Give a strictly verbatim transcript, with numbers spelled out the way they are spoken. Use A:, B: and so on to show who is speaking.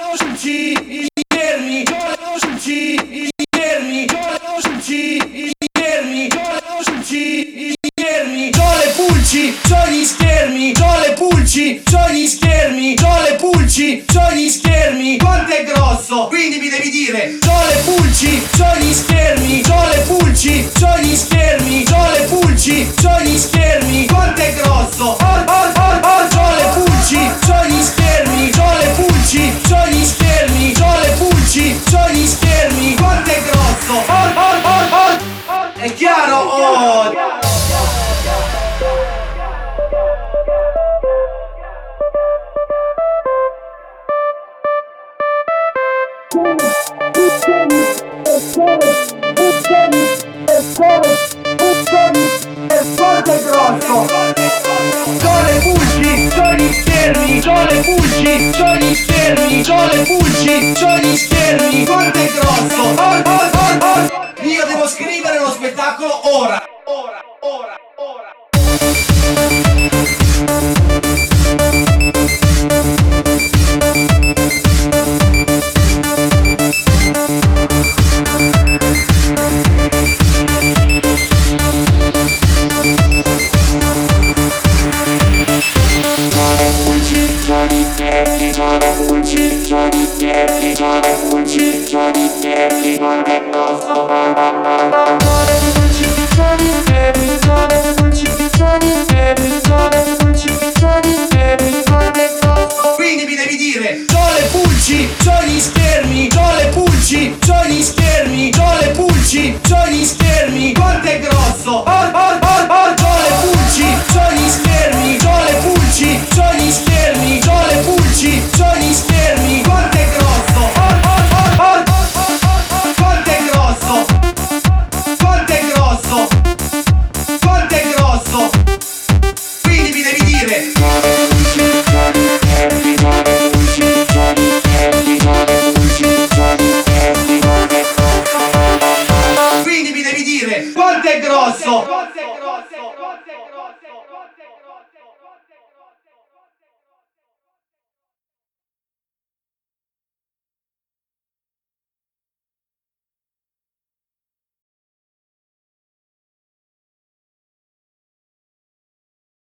A: pulci, gli schermi, pulci, gli schermi, pulci, gli schermi, pulci, gli schermi, c'ho le pulci, c'ho gli schermi, c'ho le pulci, c'ho gli schermi, c'ho le pulci, c'ho gli schermi, quanto è grosso? Quindi mi devi dire, c'ho le pulci, c'ho gli schermi, c'ho le pulci, c'ho gli schermi, c'ho le pulci, c'ho gli schermi, quanto è grosso? Oh, oh, oh, oh, c'ho le pulci, c'ho gli schermi, c'ho le pulci, c'ho gli schermi, c'ho le pulci, c'ho gli schermi, quanto è grosso? Oh, oh, oh, oh, è chiaro? Oh! Quanto è grosso? C'ho le pulci, c'ho gli schermi, c'ho le pulci, c'ho gli schermi, c'ho le pulci, c'ho gli schermi, quanto è grosso? Oh, oh, oh, oh. Io devo scrivere lo spettacolo ora. Ora, ora, ora. Quindi mi devi dire, c'ho le pulci, c'ho gli schermi, c'ho le pulci, c'ho gli schermi, c'ho le pulci, c'ho gli schermi, quanto è grosso? Oh, oh, oh, oh, c'ho le pulci, c'ho gli schermi, c'ho le pulci, c'ho gli schermi, c'ho le pulci, c'ho gli schermi, quanto è grosso? Oh, oh, oh, oh, quanto è grosso? Quanto è grosso? Quanto è grosso? Quindi mi devi dire, quindi mi devi dire quanto è grosso?